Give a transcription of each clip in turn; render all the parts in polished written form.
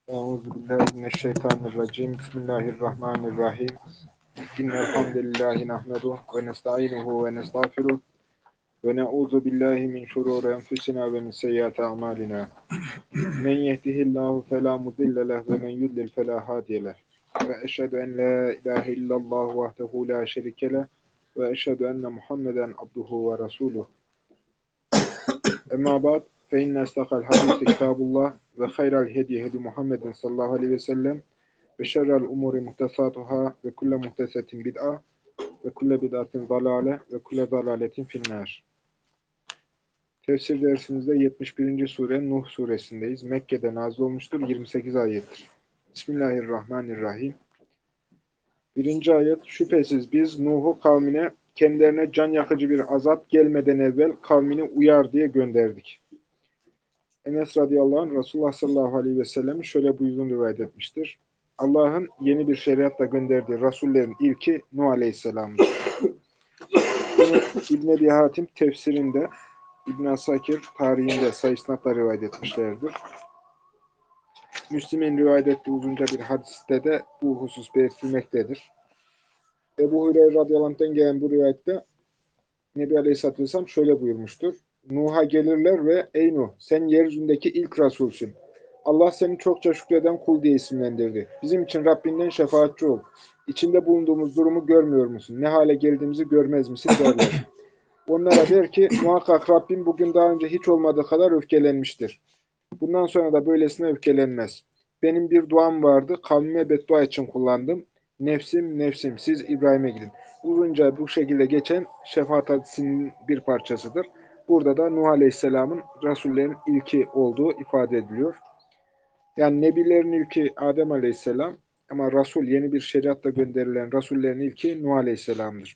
Euzubillahimineşşeytanirracim. Bismillahirrahmanirrahim. İnnelhamdülillahi nahmeduhu ve nesta'inuhu ve nestağfiruh ve na'udzu billahi min şururi enfusina ve min seyyiati a'malina. Men yehdihillahu fela mudille leh ve men yudlil fela hadiye leh. Ve eşhedü en la ilahe illallah vahdehu la şerike leh ve eşhedü enne Muhammeden abduhu ve resuluh. Emma ba'd fe inne estakal hadisi kitabullah ve hayral hediye hedi Muhammedin sallallahu aleyhi ve sellem ve şerrel umuri muhtesatuhâ ve kulle muhtesetin bid'a ve kulle bid'atin dalale ve kulle dalaletin finnâr. Tefsir dersimizde 71. sure Nuh suresindeyiz. Mekke'de nazil olmuştur. 28 ayettir. Bismillahirrahmanirrahim. 1. ayet. Şüphesiz biz Nuh'u kavmine kendilerine can yakıcı bir azap gelmeden evvel kavmini uyar diye gönderdik. Enes radıyallahu anh Resulullah sallallahu aleyhi ve sellem şöyle buyurduğunu rivayet etmiştir. Allah'ın yeni bir şeriatla gönderdiği Rasullerin ilki Nuh aleyhisselam'dır. Bunu İbn Ebi Hatim tefsirinde, İbn Asakir tarihinde sayısınatla rivayet etmişlerdir. Müslim'in rivayet ettiği uzunca bir hadiste de bu husus belirtilmektedir. Ebu Hureyre radıyallahu anh'ten gelen bu rivayette Nebi Aleyhisselatü Vesselam şöyle buyurmuştur. Nuh'a gelirler ve ey Nuh sen yeryüzündeki ilk Rasulsün. Allah seni çokça şükreden kul diye isimlendirdi. Bizim için Rabbinden şefaatçi ol. İçinde bulunduğumuz durumu görmüyor musun? Ne hale geldiğimizi görmez misin derler. Onlara der ki muhakkak Rabbim bugün daha önce hiç olmadığı kadar öfkelenmiştir. Bundan sonra da böylesine öfkelenmez. Benim bir duam vardı. Kavmime beddua için kullandım. Nefsim nefsim siz İbrahim'e gidin. Uzunca bu şekilde geçen şefaat hadisinin bir parçasıdır. Burada da Nuh Aleyhisselam'ın Rasullerin ilki olduğu ifade ediliyor. Yani Nebilerin ilki Adem Aleyhisselam ama Rasul yeni bir şeriatla gönderilen Rasullerin ilki Nuh Aleyhisselam'dır.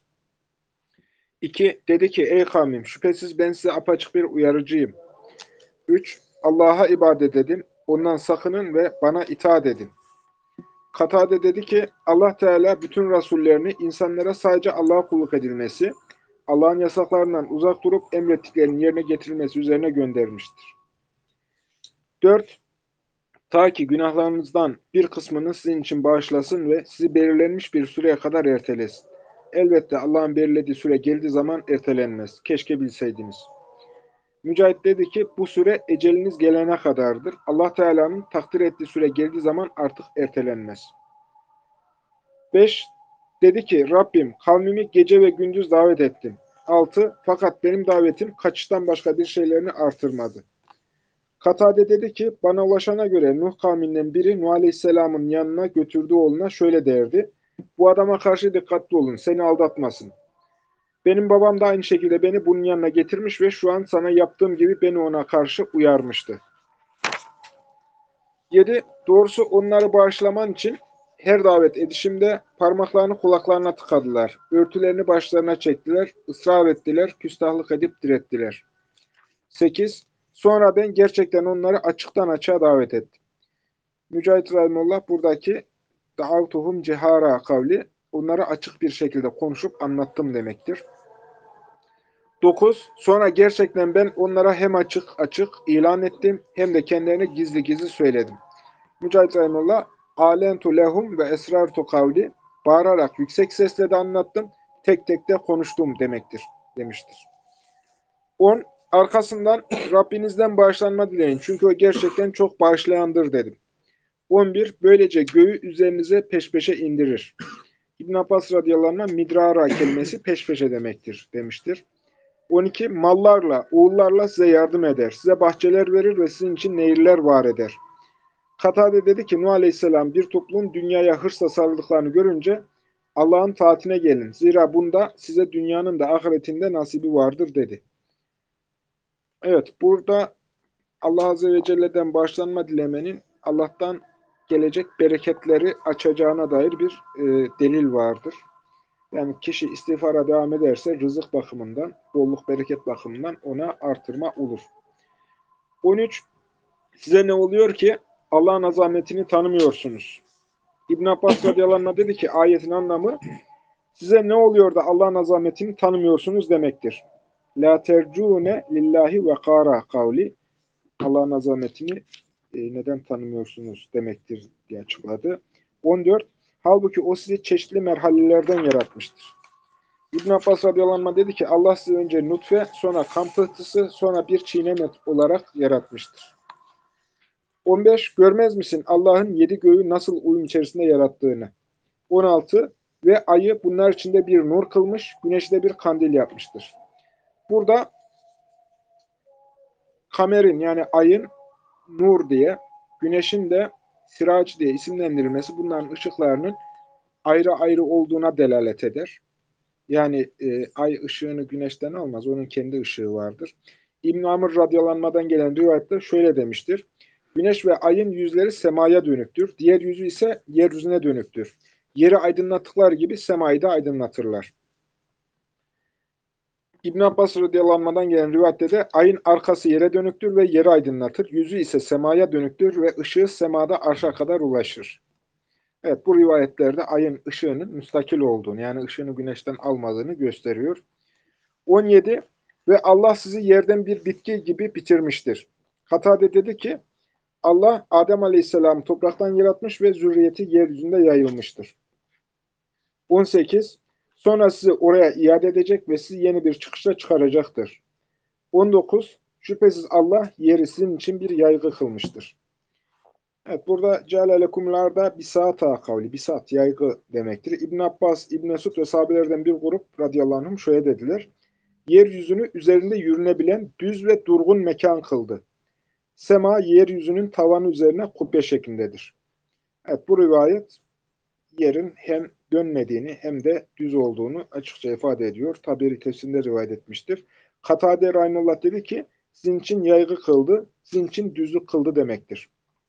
2. Dedi ki ey kavmim şüphesiz ben size apaçık bir uyarıcıyım. 3. Allah'a ibadet edin, ondan sakının ve bana itaat edin. Katade dedi ki Allah Teala bütün rasullerini insanlara sadece Allah'a kulluk edilmesi, Allah'ın yasaklarından uzak durup emrettiklerinin yerine getirilmesi üzerine göndermiştir. 4. Ta ki günahlarınızdan bir kısmını sizin için bağışlasın ve sizi belirlenmiş bir süreye kadar ertelesin. Elbette Allah'ın belirlediği süre geldiği zaman ertelenmez. Keşke bilseydiniz. Mücahit dedi ki bu süre eceliniz gelene kadardır. Allah Teala'nın takdir ettiği süre geldiği zaman artık ertelenmez. 5. Dedi ki Rabbim kavmimi gece ve gündüz davet ettim. 6. Fakat benim davetim kaçıştan başka bir şeylerini artırmadı. Katade dedi ki bana ulaşana göre Nuh kavminden biri Nuh Aleyhisselam'ın yanına götürdüğü oğluna şöyle derdi. Bu adama karşı dikkatli olun, seni aldatmasın. Benim babam da aynı şekilde beni bunun yanına getirmiş ve şu an sana yaptığım gibi beni ona karşı uyarmıştı. 7. Doğrusu onları bağışlaman için her davet edişimde parmaklarını kulaklarına tıkadılar. Örtülerini başlarına çektiler, ısrar ettiler, küstahlık edip direttiler. 8. Sonra ben gerçekten onları açıktan açığa davet ettim. Mücahit Rahimullah buradaki da'avtuhum cihara kavli onları açık bir şekilde konuşup anlattım demektir. 9. Sonra gerçekten ben onlara hem açık açık ilan ettim hem de kendilerine gizli gizli söyledim. Mücahit Rahimullah alentu lehum ve esrartu kavli bağırarak yüksek sesle de anlattım, tek tek de konuştum demektir demiştir. 10. Arkasından Rabbinizden bağışlanma dileyin çünkü o gerçekten çok bağışlayandır dedim. 11. Böylece göğü üzerinize peş peşe indirir. İbn Abbas radıyallahu anh midrara kelimesi peş peşe demektir demiştir. 12. Mallarla, oğullarla size yardım eder. Size bahçeler verir ve sizin için nehirler var eder. Katade dedi ki Nuh Aleyhisselam bir topluluğun dünyaya hırsla sarıldıklarını görünce Allah'ın taatine gelin. Zira bunda size dünyanın da ahiretinde nasibi vardır dedi. Evet, burada Allah Azze ve Celle'den bağışlanma dilemenin Allah'tan gelecek bereketleri açacağına dair bir delil vardır. Yani kişi istiğfara devam ederse rızık bakımından, bolluk bereket bakımından ona artırma olur. 13. Size ne oluyor ki Allah'ın azametini tanımıyorsunuz? İbn Abbas radıyallahu anh dedi ki ayetin anlamı size ne oluyor da Allah'ın azametini tanımıyorsunuz demektir. La tercune lillahi ve kara kavli Allah'ın azametini neden tanımıyorsunuz demektir diye açıkladı. 14. Halbuki o sizi çeşitli merhalelerden yaratmıştır. İbn Abbas radıyallahu anh dedi ki Allah sizi önce nutfe, sonra kan pıhtısı, sonra bir çiğnem et olarak yaratmıştır. 15. Görmez misin Allah'ın 7 göğü nasıl uyum içerisinde yarattığını? 16. Ve ayı bunlar içinde bir nur kılmış, güneşi de bir kandil yapmıştır. Burada kamerin yani ayın nur diye, güneşin de sirac diye isimlendirilmesi bunların ışıklarının ayrı ayrı olduğuna delalet eder. Yani ay ışığını güneşten almaz. Onun kendi ışığı vardır. İbn-i Amr radyalanmadan gelen rivayette şöyle demiştir. Güneş ve ayın yüzleri semaya dönüktür. Diğer yüzü ise yeryüzüne dönüktür. Yeri aydınlattıkları gibi semayı da aydınlatırlar. İbn Abbas radıyallahu gelen rivayette de ayın arkası yere dönüktür ve yeri aydınlatır. Yüzü ise semaya dönüktür ve ışığı semada arşa kadar ulaşır. Evet, bu rivayetlerde ayın ışığının müstakil olduğunu, yani ışığını güneşten almadığını gösteriyor. 17. Ve Allah sizi yerden bir bitki gibi bitirmiştir. Katade dedi ki, Allah Adem Aleyhisselam'ı topraktan yaratmış ve zürriyeti yeryüzünde yayılmıştır. 18. Sonra sizi oraya iade edecek ve sizi yeni bir çıkışa çıkaracaktır. 19. Şüphesiz Allah yeri sizin için bir yaygı kılmıştır. Evet, burada cealelekumlarda bisata kavli, bisat yaygı demektir. İbn Abbas, İbn Mesud ve sahabelerden bir grup radıyallahu anh şöyle dediler. Yeryüzünü üzerinde yürünebilen düz ve durgun mekan kıldı. Sema yeryüzünün tavanı üzerine kubbe şeklindedir. Evet, bu rivayet yerin hem dönmediğini hem de düz olduğunu açıkça ifade ediyor. Taberi tefsirinde rivayet etmiştir. Katade Rahimullah dedi ki, sizin için yaygı kıldı, sizin için düzlük kıldı demektir.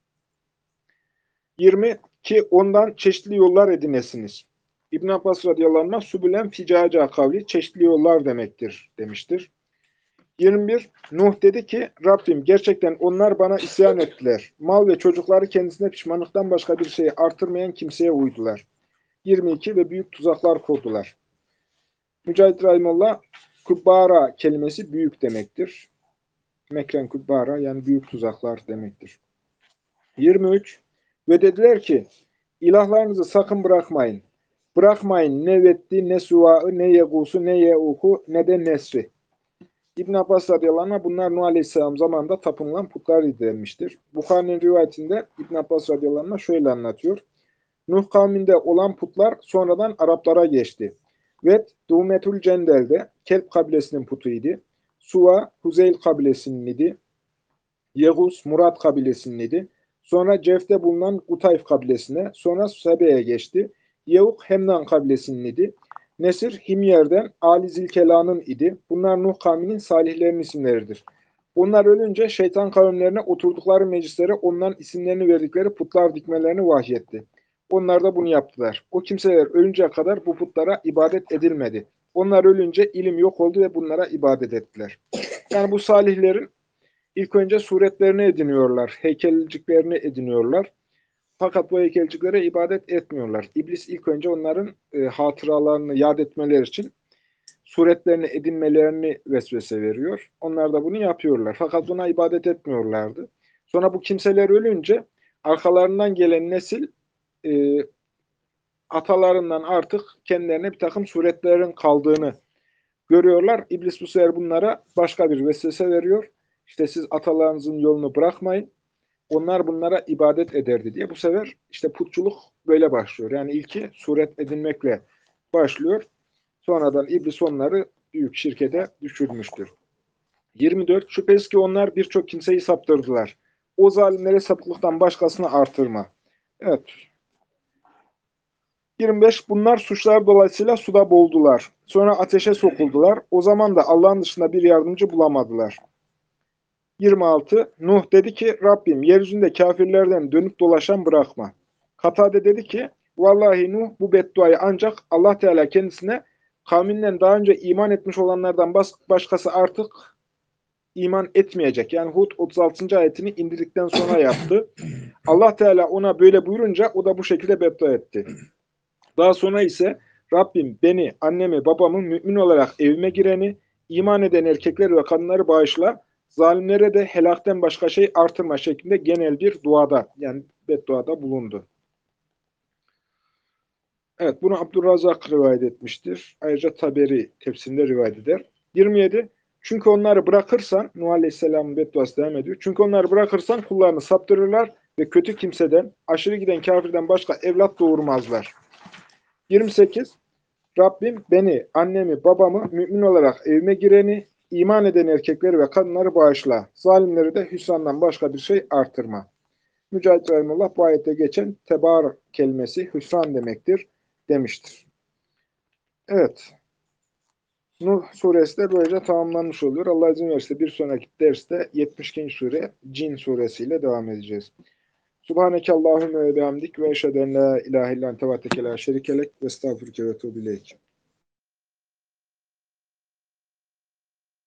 20. Ki ondan çeşitli yollar edinesiniz. İbn Abbas radıyallahu anh, sübülen ficaca kavli, çeşitli yollar demektir demiştir. 21. Nuh dedi ki, Rabbim gerçekten onlar bana isyan ettiler. Mal ve çocukları kendisine pişmanlıktan başka bir şeyi artırmayan kimseye uydular. 22. Ve büyük tuzaklar kurdular. Mücahit Rahimullah, kubbara kelimesi büyük demektir. Mekren kubbara yani büyük tuzaklar demektir. 23. Ve dediler ki, ilahlarınızı sakın bırakmayın. Bırakmayın ne Vetti, ne Suva'ı, ne Yegus'u, ne Ye'uku, ne de Nesri. İbn Abbas radıyallahu anh bunlar Nuh aleyhisselam zamanında tapınılan putlar denmiştir. Bukhari'nin rivayetinde İbn Abbas radıyallahu anh şöyle anlatıyor. Nuh kavminde olan putlar sonradan Araplara geçti. Ved, Dumetül Cendel'de Kelp kabilesinin putuydu. Suva, Huzeyl kabilesinin idi. Yegus, Murat kabilesinin idi. Sonra Cef'te bulunan Kutayf kabilesine, sonra Sebe'ye geçti. Yevuk, Hemdan kabilesinin idi. Nesir, Himyer'den Ali Zilkela'nın idi. Bunlar Nuh kavminin salihlerinin isimleridir. Onlar ölünce şeytan kavimlerine oturdukları meclislere onların isimlerini verdikleri putlar dikmelerini vahyetti. Onlar da bunu yaptılar. O kimseler ölünceye kadar bu putlara ibadet edilmedi. Onlar ölünce ilim yok oldu ve bunlara ibadet ettiler. Yani bu salihlerin ilk önce suretlerini ediniyorlar, heykelciklerini ediniyorlar. Fakat bu heykelciklere ibadet etmiyorlar. İblis ilk önce onların hatıralarını yad etmeleri için suretlerini edinmelerini vesvese veriyor. Onlar da bunu yapıyorlar. Fakat buna ibadet etmiyorlardı. Sonra bu kimseler ölünce arkalarından gelen nesil atalarından artık kendilerine bir takım suretlerin kaldığını görüyorlar. İblis bu sefer bunlara başka bir vesvese veriyor. İşte siz atalarınızın yolunu bırakmayın. Onlar bunlara ibadet ederdi diye. Bu sefer işte putçuluk böyle başlıyor. Yani ilki suret edinmekle başlıyor. Sonradan iblis onları büyük şirkete düşürmüştür. 24. Şüphesiz ki onlar birçok kimseyi saptırdılar. O zalimlere sapıklıktan başkasını artırma. Evet. 25. Bunlar suçlar dolayısıyla suda boğuldular. Sonra ateşe sokuldular. O zaman da Allah'ın dışında bir yardımcı bulamadılar. 26. Nuh dedi ki, Rabbim yeryüzünde kafirlerden dönüp dolaşan bırakma. Katade dedi ki, vallahi Nuh bu bedduayı ancak Allah Teala kendisine kavminden daha önce iman etmiş olanlardan başkası artık iman etmeyecek. Yani Hud 36. ayetini indirdikten sonra yaptı. Allah Teala ona böyle buyurunca o da bu şekilde beddua etti. Daha sonra ise Rabbim beni, annemi, babamı mümin olarak evime gireni, iman eden erkekler ve kadınları bağışla, Zalimlere de helakten başka şey artırma şeklinde genel bir duada, yani bedduada bulundu. Evet, bunu Abdurrazak rivayet etmiştir. Ayrıca Taberi tefsirinde rivayet eder. 27. Çünkü onları bırakırsan, Nuh Aleyhisselam'ın bedduası devam ediyor. Çünkü onları bırakırsan kullarını saptırırlar ve kötü kimseden, aşırı giden kafirden başka evlat doğurmazlar. 28. Rabbim beni, annemi, babamı, mümin olarak evime gireni, iman eden erkekleri ve kadınları bağışla. Zalimleri de hüsrandan başka bir şey artırma. Mücahit Rahimullah bu ayette geçen tebar kelimesi hüsran demektir demiştir. Evet. Nuh suresi de böylece tamamlanmış oluyor. Allah izin verirse bir sonraki derste 72. sure Cin suresiyle devam edeceğiz. Subhaneke Allahümme ve bihamdik ve eşheden la ilahe illan tevateke la şerikelek ve estağfurke ve tuğbileyk.